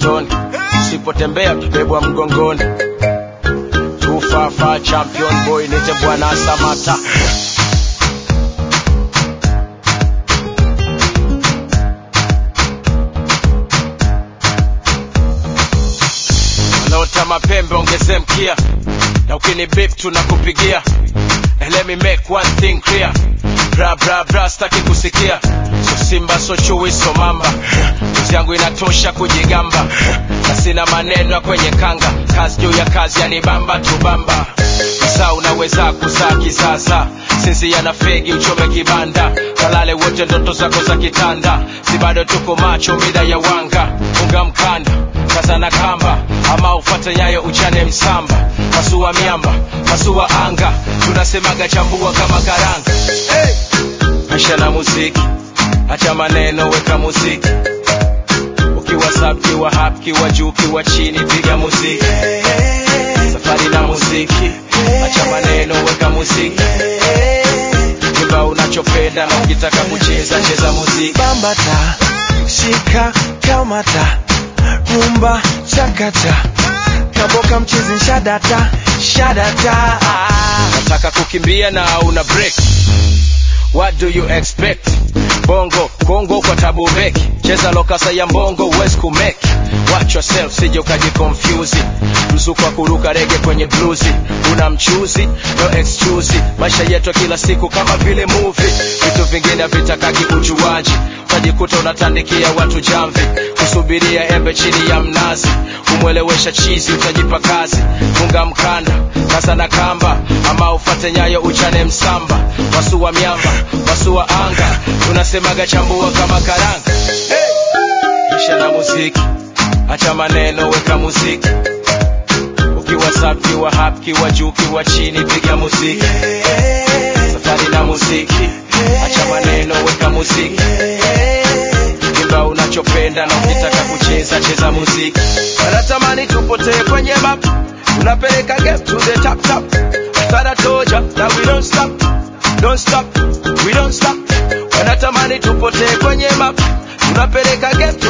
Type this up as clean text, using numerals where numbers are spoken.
motoni, usipotembea utabebwa mgongoni. Tufafa champion boy nite Bwana Samata. Wanaota mapembe ongeze mkia, na ukini beep tunakupigia. And let me make one thing clear, bra bra bra staki kusikia. So simba so chui so mamba, uzi yangu inatosha kujigamba. Na sina maneno kwenye kanga, kazi juu ya kazi yanibamba tubamba. Saa unaweza kuzaa kisasa, sisi yana fegi uchome kibanda. Kalale wote ndoto zako za kitanda, si bado tuko macho mida ya wanga. Unga mkanda, kaza na kamba, ama ufate nyayo uchane msamba. Pasua miamba, pasua anga, tunasemaga chambua kama karanga. Hey! Maisha na muziki, acha maneno weka muziki. Ukiwa sub, kiwa hap, kiwa juu, kiwa chini, piga muziki. Safari na muziki, acha maneno weka muziki. Kiba unachopenda na ukitaka kucheza, cheza muziki. Bambata, shika, kamata, rumba, chakata, kaboka mchizi shadata, shadata. Nataka kukimbia na una break, what do you expect? Bongo, Kongo kwa tabu beki, cheza lokasa ya mbongo uwezi kumeki. Watch yourself, sije ukajiconfuse. Mzuko wa kuruka rege kwenye bluzi, una mchuzi, no excuse. Maisha yetu kila siku kama vile movie, vitu vingine vitakaki ujuaji. Utajikuta unatandikia watu jamvi, kusubiria embe chini ya mnazi. Umwelewesha chizi utajipa kazi. Funga mkanda, kaza na kamba, ama ufate nyayo uchane msamba. Wasua miamba, wasua anga, tunasemaga chambua kama karanga. Hey! Kisha na muziki, acha maneno weka muziki. Ukiwa sub, kiwa hap, kiwa juu, kiwa chini, piga muziki. Safari na muziki, acha maneno weka muziki. Kiba unachopenda na ukitaka kucheza, cheza muziki. Wanatamani tupotee kwenye map, tunapeleka game to the top top. Thought I told ya that we don't stop, don't stop, we don't stop. Wanatamani tupotee kwenye map, tunapeleka game